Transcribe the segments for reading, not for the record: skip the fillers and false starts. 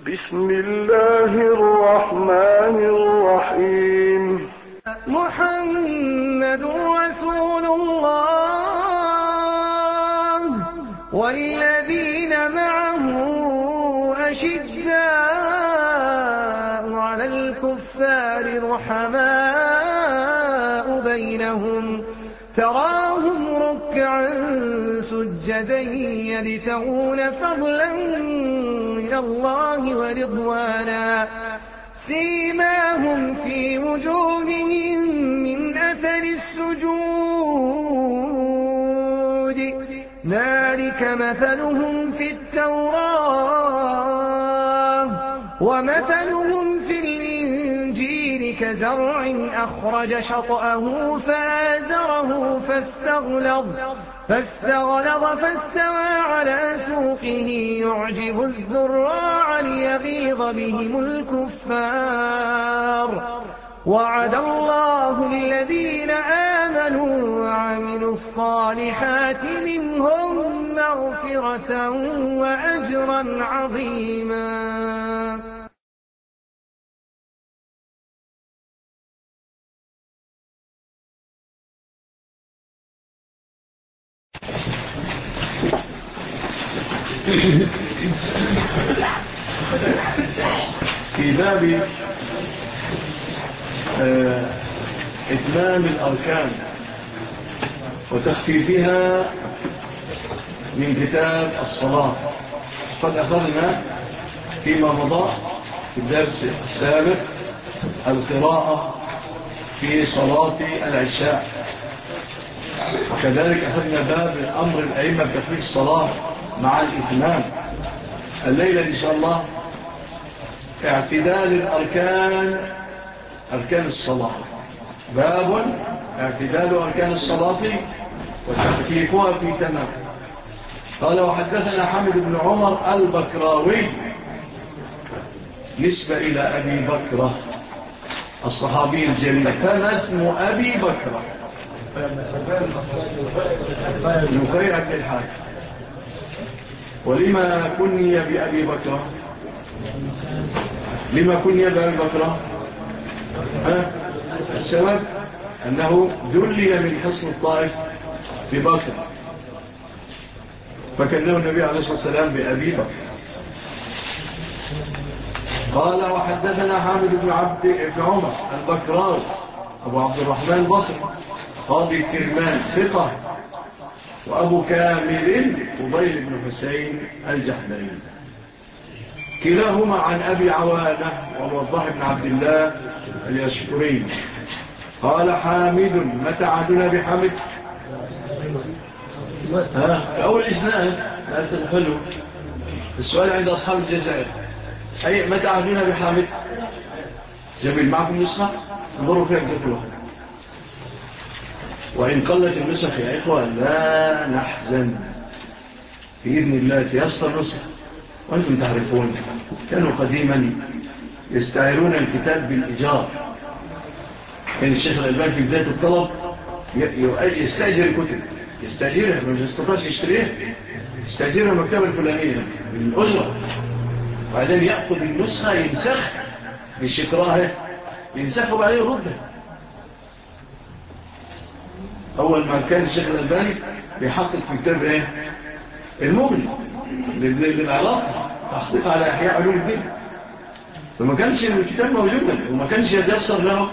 بسم الله الرحمن الرحيم. محمد رسول الله والذين معه أشداء على الكفار رحماء بينهم تراهم ركعا سجدا يبتغون فضلا من الله ورضوانا سيماهم في وجوههم من أثر السجود ذلك مثلهم في التوراة ومثلهم في الإنجيل كزرع أخرج شطأه فآزره فاستغلظ فاستوى على سوقه يعجب الزراع ليغيظ بهم الكفار وعد الله الذين آمنوا وعملوا الصالحات منهم مغفرة وأجرا عظيما. في باب إتمام الأركان وتخفيفها من كتاب الصلاة. قد أخذنا فيما مضى في الدرس السابق القراءة في صلاة العشاء، وكذلك أخذنا باب أمر الأئمة بتخفيف الصلاة مع الإتمام. الليلة إن شاء الله اعتدال الأركان، أركان الصلاة، باب اعتدال أركان الصلاة وتخفيفها في تمام. قال وحدثنا حامد بن عمر البكراوي نسبة إلى أبي بكرة الصحابي الجليل. فما اسم أبي بكرة؟ نفيع بن الحاج. ولما كني بأبي بكرة؟ لما كني بأبي بكرة؟ السبب أنه دلي من حصن الطائف ببكر، فكنه النبي عليه الصلاة والسلام بأبي بكر. قال وحدثنا حامد بن عمر البكراوي أبو عبد الرحمن البصري قاضي كرمان ثقة، وأبو كامل فضيل بن حسين الجحدري، كلاهما عن أبي عوانة والوضاح بن عبد الله اليشكري. قال حامد متى عدنا بحامد؟ أول إسناد لا تدخلوا السؤال عند أصحاب الجزائر. أي متى عدنا بحامد؟ جميل. معكم نسخة انظروا فيها كتبوا، وإن قلت النسخ يا إخوة لا نحزن، بإذن الله تيسر نسخ. وأنتم تعرفون كانوا قديما يستعيرون الكتاب بالإيجار. كان الشيخ الألباني في بداية الطلب يستأجر الكتب، يستأجرها ما يستطيعش يشتريها، يستأجرها المكتبة الفلانية بالأجرة، وبعدين يأخذ النسخة ينسخ بالشكراها، ينسخه وبعدين يردها. أول ما كان الشيخ الألباني بيحقق في كتاب إيه؟ المغني للعلاقة، تحقيق على إحياء علوم الدين، فما كانش الكتاب موجودا، وما كانش يتيسر له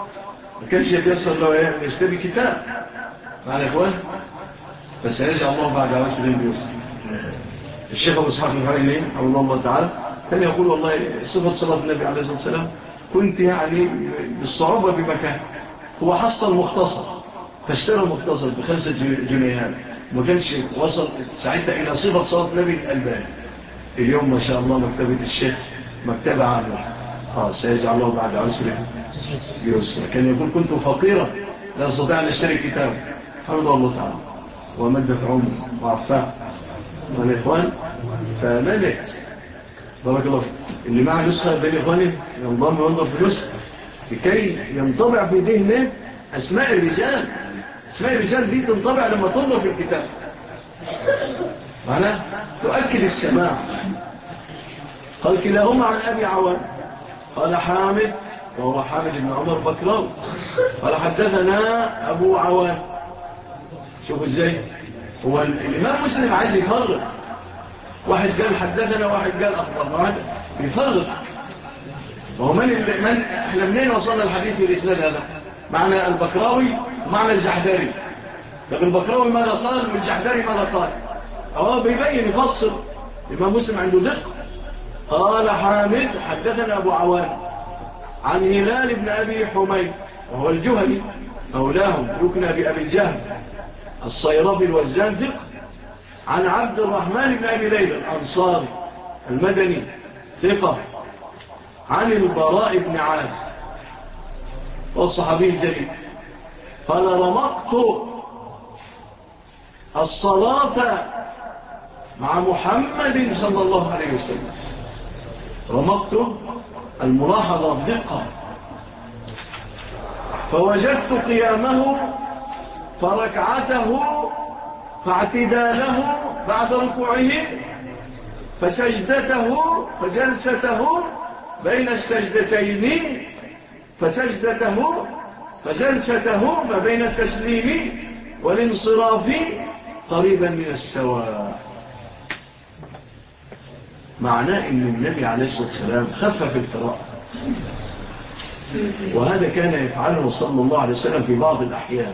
إيه؟ يشتري كتاب مع الإخوان. بس يرجع الله بعد عواسر بيوسف. الشيخ أبو إسحاق الحويني أو الله تعالى كان يقول والله صفة صلاة النبي عليه الصلاة والسلام كنت يعني بالصعوبة بمكان، هو حصل مختصر فاشترى مختصر ب5 جنيهات، ما كانش وصل ساعتها إلى صفة صلاة النبي الألباني. اليوم ما شاء الله مكتبة الشيخ مكتبة عامة، سيجعل الله بعد عسر يسر. كان يقول كنت فقيرا لا أستطيع أن أشتري كتاب، حمد الله تعالى ومد في عمر وعفاه والإخوان. فملك بارك الله فيك اللي معه نسخة بين إخوانه ينضم وينظر في نسخة لكي ينطبع في ذهنه أسماء الرجال. أسماء الرجال دي تنطبع لما تنظر في الكتاب، معناه تؤكد السماع. قال كلاهما عن أبي عوان. قال حامد وهو حامد بن عمر بكراوي قال حدثنا أبو عوان. شوفوا ازاي هو الإمام مسلم عايز يفرق، واحد قال حدثنا واحد قال أخبرنا، واحد يفرق. وهو من احنا منين وصلنا الحديث في الإسناد هذا؟ معنى البكراوي ومعنى الجحداري. طب البكراوي ماذا قال والجحداري ماذا قال؟ هو بيبين يفصل. الإمام مسلم عنده دقة. قال حامد حدثنا أبو عوان عن هلال بن أبي حميد وهو الجهني مولاهم يكنى بأبي الجهل الصيرفي الوزان دقة، عن عبد الرحمن بن أبي ليلى الأنصاري المدني ثقة، عن البراء بن عازب والصحابي الجليل قال رمقت الصلاة مع محمد صلى الله عليه وسلم. رمقت الملاحظة بدقة، فوجدت قيامه فركعته فاعتداله بعد ركوعه فسجدته فجلسته بين السجدتين فسجدته فجلسته ما بين التسليم والانصراف قريبا من السواء. معناه أن النبي عليه الصلاة والسلام خفف القراءة، وهذا كان يفعله صلى الله عليه وسلم في بعض الأحيان.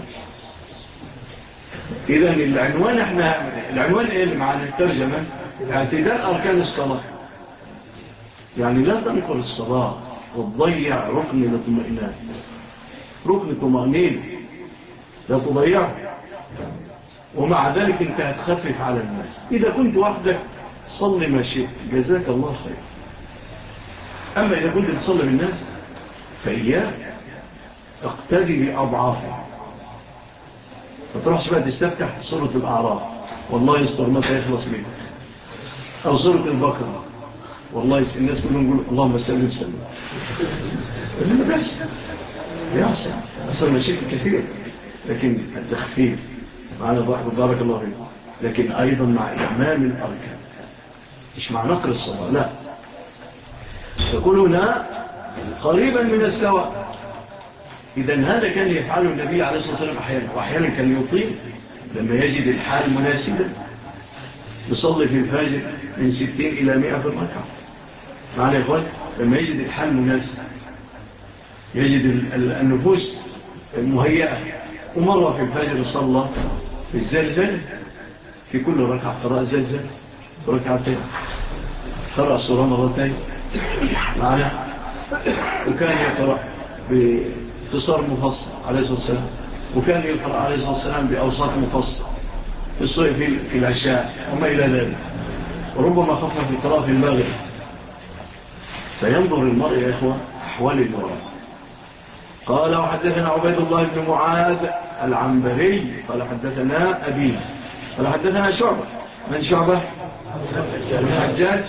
إذن العنوان إيه اللي معنا الترجمة؟ اعتدال أركان الصلاة، يعني لا تنقل الصلاة وتضيع ركن الاطمئنان، ركن طمأنين لا تضيعه، ومع ذلك انت هتخفف على الناس. إذا كنت وحدك صلي ما شئت جزاك الله خير، أما إذا كنت تصلي بالناس فإياك اقتدي بأضعافه، ما تروحش بقى تستفتح سورة الأعراف والله يستر متى يخلص منه، أو سورة البقرة والله الناس كلهم يقول اللهم سلم سلم. اللي ما بيحصل أصلا مشاكل كثير، لكن التخفيف معنا بارك الله فيك، لكن أيضا مع إمام الأركان، مش مع نقر الصلاة، لا، يقول هنا قريبا من السواء. إذن هذا كان يفعله النبي عليه الصلاة والسلام أحيانا، وأحيانا كان يطيل لما يجد الحال مناسبا، يصلي في الفجر من 60 إلى 100 في الركعة. معنا يا إخوان، لما يجد الحال مناسب، يجد النفوس مهيئة. ومرة في الفجر صلى في الزلزل، في كل ركعة قراء زلزل ركعتين، قرأ سورة مرتين معنا، وكان يقرأ باختصار مفصل عليه الصلاة والسلام، وكان يقرأ عليه الصلاة والسلام بأوساط مفصل في الصيف في العشاء وما إلى ذلك، وربما خفنا في القراءة في المغرب. فينظر المرء يا إخوة أحوال المرأة. قال وحدثنا عبيد الله بن معاذ العنبري قال حدثنا أبي قال حدثنا شعبة. من شعبة؟ أبو الحجاج،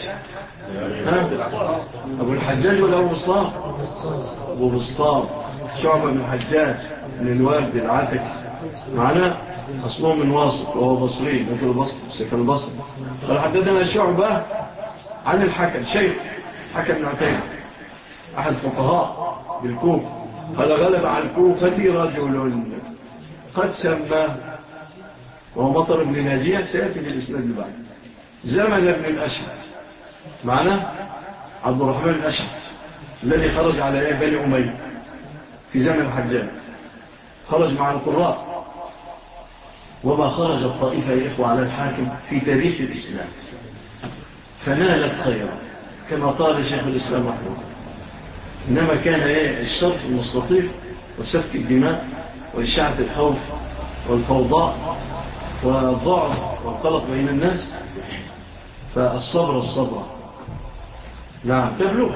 أبو الحجاج ولا أبو بسطام؟ أبو بسطام. شعبة من الحجاج من الوالد العاتك معنا، أصله من واسط وهو بصري مثل البصر سكن البصر. قال حدثنا شعبة عن الحكم شيخ حكم بن عتيبة أحد فقهاء بالكوفة. قال غلب عن الكوفة رجل قد سماه، وهو مطر بن ناجية سيأتي في الإسناد اللي بعد. زمن ابن الأشهر معنا، عبد الرحمن الأشهر الذي خرج على بني أمية في زمن الحجاج، خرج مع القراء، وما خرج الطائفة يا إخوة على الحاكم في تاريخ الإسلام فنالت خيرا كما قال شيخ الإسلام محمود. إنما كان الشر المستطير وسفك الدماء وإشاعة الخوف والفوضاء والضعف والقلق بين الناس. فالصبر نعم تبلغ،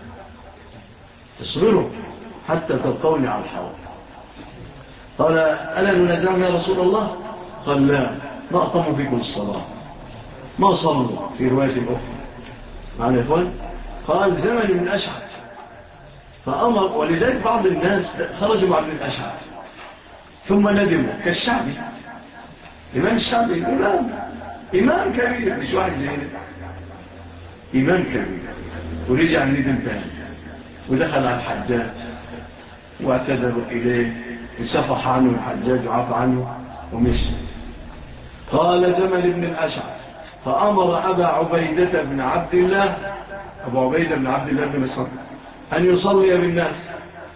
تصبروا حتى تلقوني على الحوض. قال ألا ننزعهم يا رسول الله؟ قال لا، ما أقاموا فيكم الصلاة، ما صلوا في رواية أخرى معنا يا إخوان. قال زمن من أشعر فأمر، ولذلك بعض الناس خرجوا مع ابن الأشعر ثم ندموا كالشعبي. إمام الشعبي إمام كبير، مش واحد زينا، إمام كبير ورجع ندم تاني ودخل على الحجاج واعتذر إليه، وسفح عنه الحجاج وعفى عنه ومشي. قال جمل بن الأشعث فأمر أبا عبيدة بن عبد الله، أبو عبيدة بن عبد الله بن مسعود، أن يصلي بالناس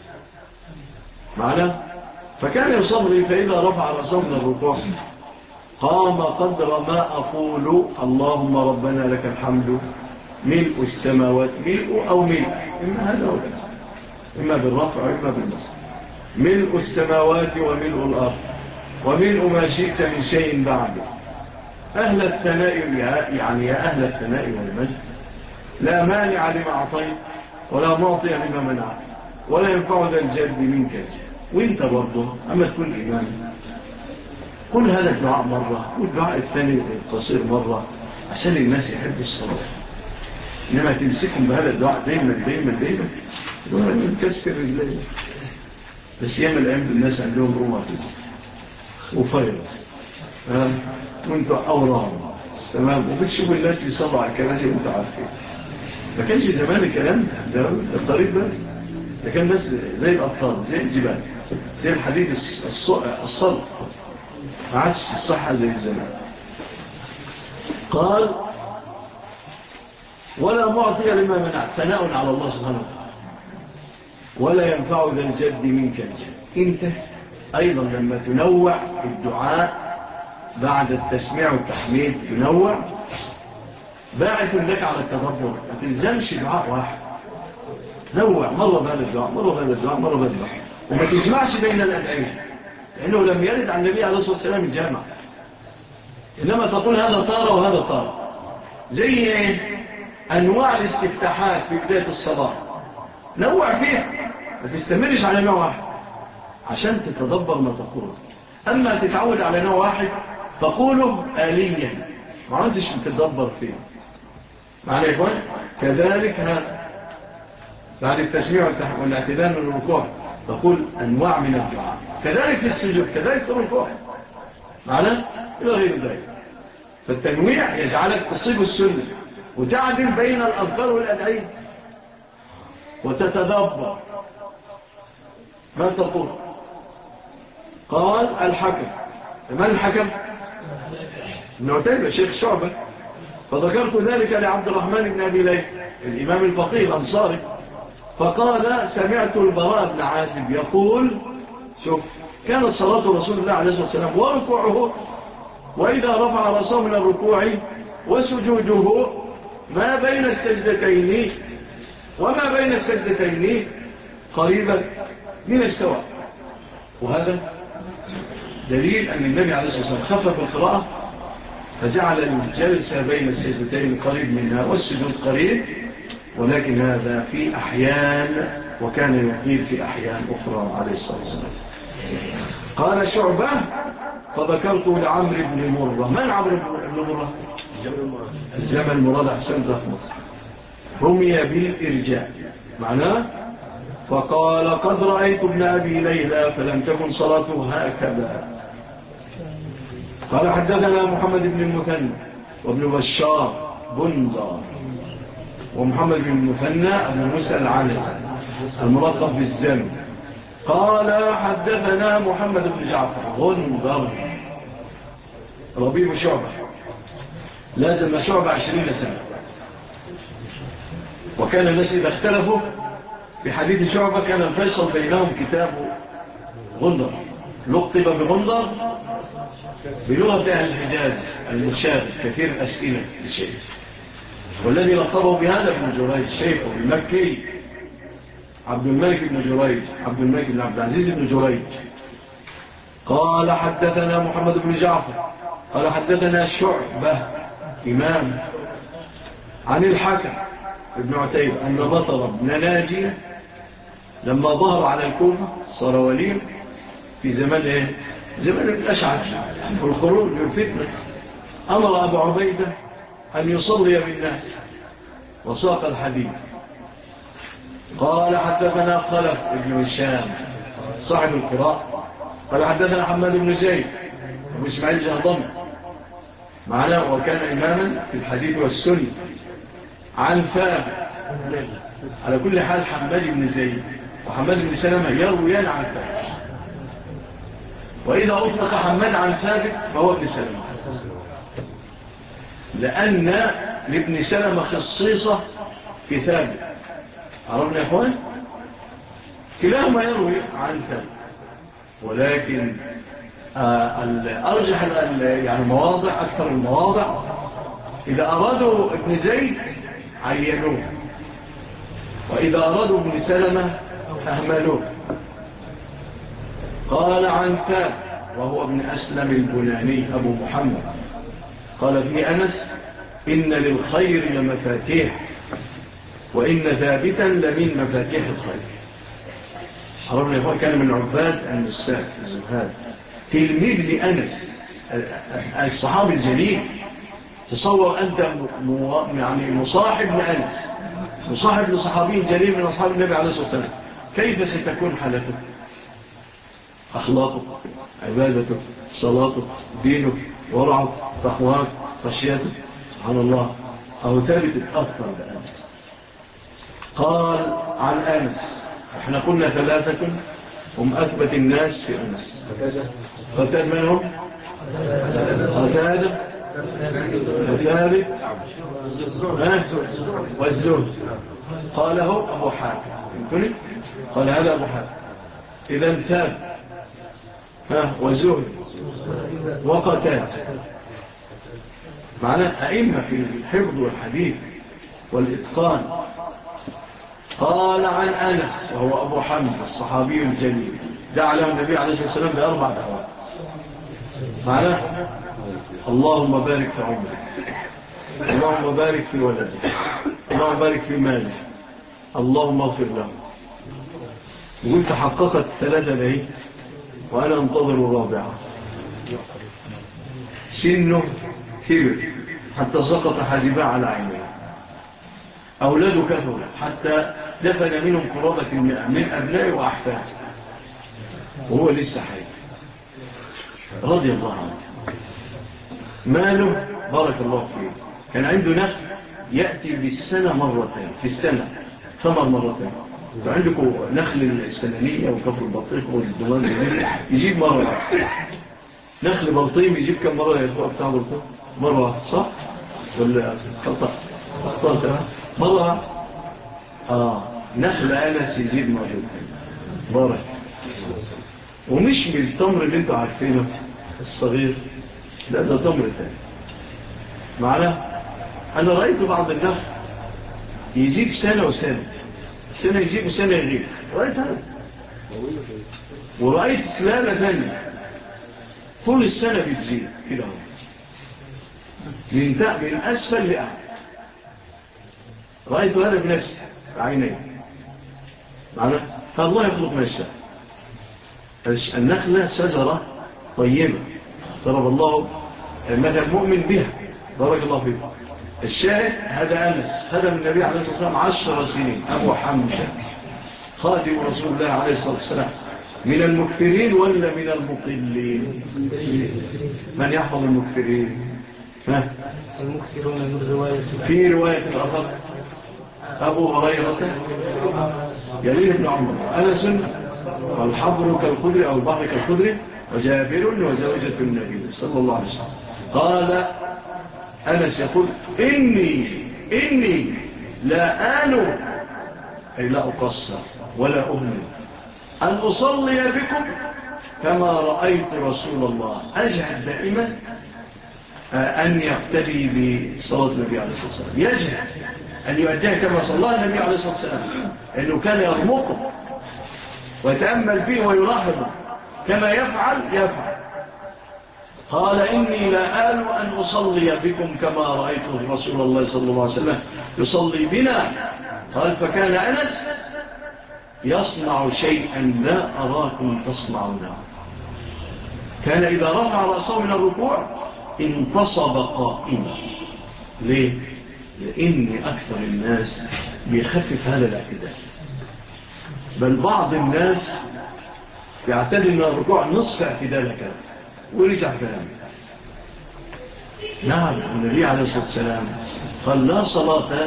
معنا. فكان يصلي فإذا رفع رأسه من الركوع قام قدر ما أقول اللهم ربنا لك الحمد ملء السماوات، ملء أو ملء، إما هذا ولا إما بالرفع وإما بالنصب، ملء السماوات وملء الأرض وملء ما شئت من شيء بعده، أهل الثناء يعني يا أهل الثناء والمجد لا مانع لما أعطيت ولا معطي لما منعت ولا ينفع ذا الجد منك. وانت برضه أما تكون إيمان قل هذا الدعاء مرة، والدعاء الثاني القصير مرة، عشان الناس يحبوا الصلاة. إنما تمسكهم بهذا الدعاء دايما دايما دايما دايما تكسر رجلين. بس ياما الأيام الناس عندهم روماتيزم وفيروس وانتوا أورام تمام، وبتشوفوا الناس يصلوا على الكراسي وانتوا عارفين. ما كانش زمان الكلام ده الطريق بس، ده كان بس زي الأبطال زي الجبال زي الحديد الصلب، ما عادش الصحة زي الزمان. قال ولا معطي لما منع، ثناء على الله سبحانه وتعالى، ولا ينفع ذا الجد منك الجد. انت أيضا لما تنوع الدعاء بعد التسميع والتحميد تنوع، باعث لك على التدبر، ما تلزمش دعاء واحد، نوع مرة بهذا الدعاء مرة بهذا الدعاء مرة بهذا الدعاء، وما تجمعش بين الأدعية، لأنه لم يرد عن النبي عليه الصلاة والسلام الجامع، إنما تقول هذا طار وهذا طار. زي إيه؟ أنواع الاستفتاحات في بداية الصلاة نوع فيها، ما تستمرش على نوع واحد عشان تتدبر ما تقوله. أما تتعود على نوع واحد تقوله آليا ما عندش تتدبر فيه. معنى يا إخوان كذلك هذا بعد التسميع والاعتدال من الركوع تقول أنواع من الدعاء، كذلك في السجود، كذلك في الركوع، معنى إلى غير ذلك. فالتنويع يجعلك تصيب السنة وتعدل بين الأذكار والأدعية وتتدبر ما تقول. قال الحكم، من الحكم؟ ابن عتيبة شيخ شعبة. فذكرت ذلك لعبد الرحمن بن أبي ليلى الإمام الفقيه الأنصاري، فقال سمعت البراء بن عازب يقول شوف كانت صلاة رسول الله عليه الصلاة والسلام وركوعه وإذا رفع رأسه من الركوع وسجوده ما بين السجدتين وما بين السجدتين قريبا من السواء. وهذا دليل أن النبي عليه الصلاة والسلام خفف القراءة فجعل الجلسة بين السجدتين قريب منها والسجود قريب، ولكن هذا في أحيان وكان يقيل في أحيان أخرى عليه الصلاة والسلام. قال شعبة فذكرت لعمر بن مرة. من عمر بن مرة؟ الجمل مراد حسن رحمة رمي بالإرجاء معناه فقال قد رأيت ابن أبي ليلى فلم تكن صلاته هكذا. قال حدثنا محمد بن المثنى وابن بشار بندر ومحمد بن المثنى أبو موسى العنز الملقب بالزن. قال حدثنا محمد بن جعفر غندر ربيب شعبة، لازم شعبة 20 سنة. وكان الناس إذا اختلفوا في حديث شعبة كان الفيصل بينهم كتاب غندر، لقب بغندر بلغة أهل الحجاز المشابه كثير الأسئلة للشيخ، والذي لقبه بهذا ابن جريج شيخه المكي عبد الملك بن جريج، عبد الملك بن عبد العزيز بن جريج. قال حدثنا محمد بن جعفر قال حدثنا شعبة إمام عن الحكم ابن عتيبة أن بطر بن ناجي لما ظهر على الكوفة صار ولي في زمان إيه؟ زمان الأشعث والخروج والفتنة، أمر أبو عبيدة أن يصلي بالناس وساق الحديث. قال حدثنا خلف بن هشام صاحب القراء قال حدثنا حماد بن زيد أبو إسماعيل جهضمي معنا وكان إماما في الحديث والسنة عن فهم على كل حال حماد بن زيد وحماد بن سلمة يرويان عن ثابت، وإذا أطلق حماد عن ثابت فهو ابن سلمة، لأن لابن سلمة خصيصة في ثابت. عرفنا يا أخوان؟ كلاهما يروي عن ثابت، ولكن أرجح يعني مواضع، أكثر المواضع إذا أرادوا ابن زيد عينوه، وإذا أرادوا ابن سلمة أهملوه. قال عن ثابت وهو ابن أسلم البناني أبو محمد قال في أنس: إن للخير لمفاتيح وإن ثابتا لمن مفاتيح الخير. حرمنا يقول كان من عباد النساك الزهاد، تلميذ لأنس الصحابي الجليل. تصور أنت يعني مصاحب لأنس، مصاحب لصحابي جليل من أصحاب النبي عليه الصلاة والسلام، كيف ستكون حالته؟ أخلاقه، عبادته، صلاته، دينه، ورعه، تقواه، خشيته. سبحان الله. أو ثابت الأكثر بأنس. قال عن أنس: احنا قلنا ثلاثة هم أثبت الناس في أنس. قتاد منهم؟ قتاد وثابت والزهد. قاله أبو حاتم. قال هذا أبو حاتم. إذن ثابت وزهد وقتاد معناه أئمة في الحفظ والحديث والإتقان. قال عن أنس وهو أبو حمزة الصحابي الجليل، دعا له النبي عليه الصلاة والسلام بأربع دعوات. معناه: اللهم بارك في عمرك، اللهم بارك في ولدك، اللهم بارك في مالك، اللهم اغفر له. وقلت حققت الثلاثة ليه وأنا انتظر الرابعة. سنه كبر حتى سقط حاجبا على عينيه، أولاده كثروا حتى دفن منهم قرابة من أبنائه وأحفاده وهو لسه حي رضي الله عنه. ماله بارك الله فيه. كان عنده نخل يأتي بالسنة مرتين، في السنة ثمر مرتين. فعندكم نخل السنانية وكفر البطيخ والدمان يجيب مرة. نخل بلطيم يجيب كم مرة يا أخوة بتاع بلطيم؟ مرة، صح؟ ولا خطأ؟ أخطأت مرة. نخل أنس يجيب مرة بارك. ومش من التمر اللي انتوا عارفينه الصغير، لا ده تمر تاني. معناه أنا رأيت بعض النخل يجيب سنة وسنة، سنة يجيب وسنة يغيب. رأيت هذا. ورأيت سلالة ثانية طول السنة بتزيد كده من أسفل لأعلى. رأيت هذا بنفسي بعيني. معناه فالله يخلق ما يشاء. النخلة شجرة طيبة ضرب الله مثل مؤمن بها. بارك الله فيه. الشاهد هذا أنس، هذا من النبي عليه الصلاة والسلام 10 سنين، أبو حمزة خادم رسول الله عليه الصلاة والسلام. من المكثرين ولا من المقلين؟ من يحفظ المكثرين؟ المكثرون من رواية في رواية الأخر أبو هريرة يليه ابن عمر أنس والحبر كالخضر أو البحر كالخضر وجابر وزوجة النبي صلى الله عليه وسلم. قال أنس يقول: إني لا آل، أي لا أقصر ولا أهمل، أن أصلي بكم كما رأيت رسول الله. أجهد دائما أن يقتدي بصلاة النبي عليه الصلاة والسلام، يجهد أن يؤديها كما صلى النبي عليه الصلاة والسلام، لأنه كان يرمقه ويتأمل فيه ويلاحظه كما يفعل. قال: إني لا آل أن أصلي بكم كما رأيت رسول الله صلى الله عليه وسلم يصلي بنا. قال: فكان أنس يصنع شيئا لا أراكم تصنعونه. كان إذا رفع رأسه من الركوع انتصب قائما. ليه؟ لأن أكثر الناس بيخفف هذا الاعتدال، بل بعض الناس يعتدل من الركوع نصف اعتدال كذا ورجع كلام. نعم النبي عليه الصلاة والسلام قال لا صلاة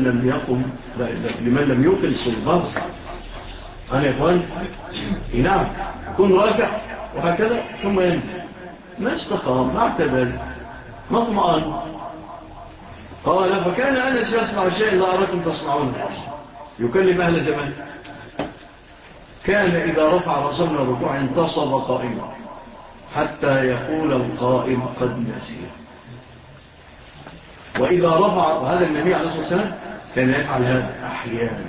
لمن لم يقل صلبه. أنا يا إخوان نعم يكون رافع وهكذا ثم ينزل، ما استقام، ما اعتدل، ما اطمئن. قال فكان أنس يصنع شيء لا أراكم تصنعونه، يكلم أهل زمان. كان إذا رفع رأسه من الركوع انتصب قائما حتى يقول القائم قد نسي. وإذا رفع، هذا النبي عليه الصلاة والسلام كان يفعل هذا أحيانا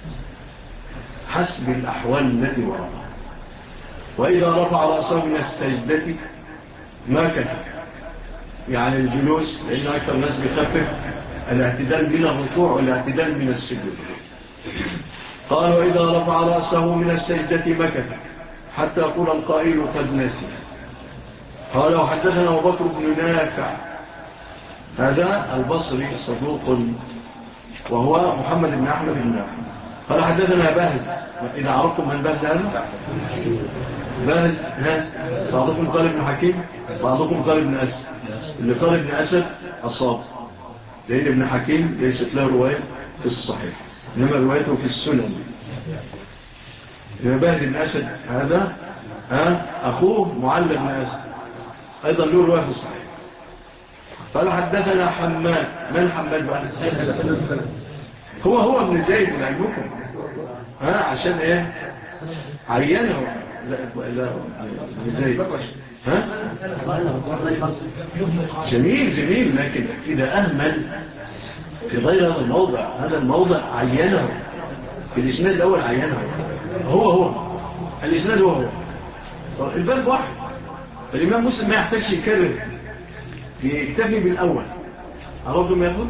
حسب الأحوال التي وردها. وإذا رفع رأسه من السجدة ما كفى، يعني الجلوس، لأن أكثر الناس بيخفف الاعتدال من الركوع والاعتدال من السجود. قال وإذا رفع رأسه من السجدة مكث حتى يقول القائل قد نسي. قال وحدثنا أبو بكر بن نافع، هذا البصري صدوق، وهو محمد بن أحمد بن نافع. قال حدثنا بهز، إذا عرفتم من بهز هذا؟ بهز بعضكم قال ابن حكيم، بعضكم قال ابن أسد. اللي قال ابن أسد أصاب، لأن ابن حكيم ليست له رواية في الصحيح، إنما روايته في السنن. بهز بن أسد هذا أخوه معل بن أسد، أيضا له رواية في الصحيح. قال حدثنا حماد. من حماد بقى؟ هو ابن زيد من علمكم، عشان ايه عينه. لا ابن زيد جميل، لكن إذا أهمل في غير هذا الموضع، هذا الموضع عينه في الإسناد الأول، عينه هو الإسناد هو الباب واحد. الإمام مسلم ما يحتاجش يكرر، يكتفي بالأول. عرفتم يا أخوة؟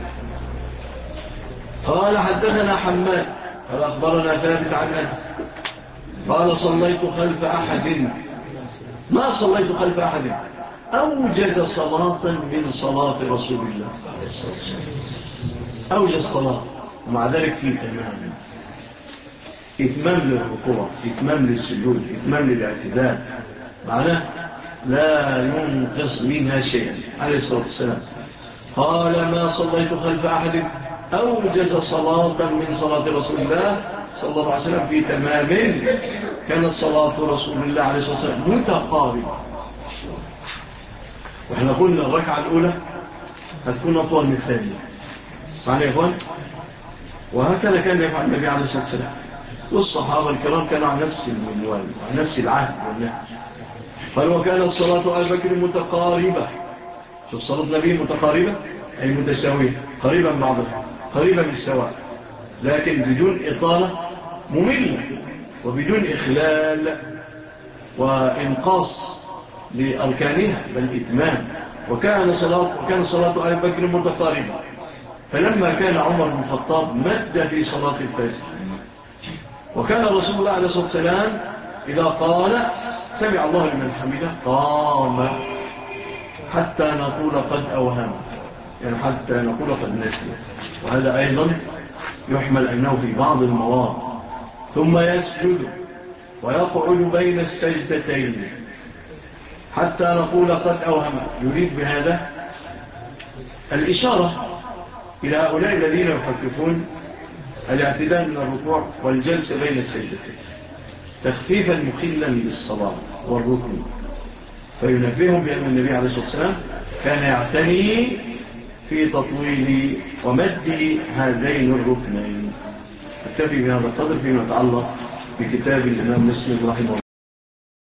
قال حدثنا حماد قال أخبرنا ثابت عن أنس قال صليت خلف أحد، ما صليت خلف أحد أوجز صلاة من صلاة رسول الله، أوجز صلاة، ومع ذلك في إتمام للركوع، إتمام للسجود، إتمام للاعتدال، معناه لا ينقص منها شيئا عليه الصلاة والسلام. قال ما صليت خلف أحد أوجز صلاة من صلاة رسول الله صلى الله عليه وسلم في تمام. كانت صلاة رسول الله عليه الصلاة والسلام متقاربة، وإحنا قلنا الركعة الأولى هتكون أطول من الثانية، معنى يا إخوان؟ وهكذا كان يفعل النبي عليه الصلاة والسلام، والصحابة الكرام كانوا على نفس المنوال وعلى نفس العهد والنهج. قال وكانت صلاة أبي بكر متقاربة. شوف صلاة النبي متقاربة أي متساوية، قريبا من بعضها، قريبا من السواء، لكن بدون إطالة مملة وبدون إخلال وإنقاص لأركانها بل إتمام. وكان صلاة أبي بكر متقاربة، فلما كان عمر بن الخطاب مد في صلاة الفجر. وكان رسول الله عليه الصلاة والسلام إذا قال سمع الله لمن حمده قام حتى نقول قد أوهم، يعني حتى نقول قد نسي. وهذا أيضا يحمل أنه في بعض المواضع. ثم يسجد ويقعد بين السجدتين حتى نقول قد أوهم. يريد بهذا الإشارة إلى هؤلاء الذين يخففون الاعتدال من الركوع والجلسة بين السجدتين تخفيفا مخلا للصلاة والركوع، فينبههم بأن النبي عليه الصلاة والسلام كان يعتني في تطويل ومد هذين الركنين. أكتفي بهذا القدر فيما يتعلق بكتاب الإمام مسلم رحمه الله.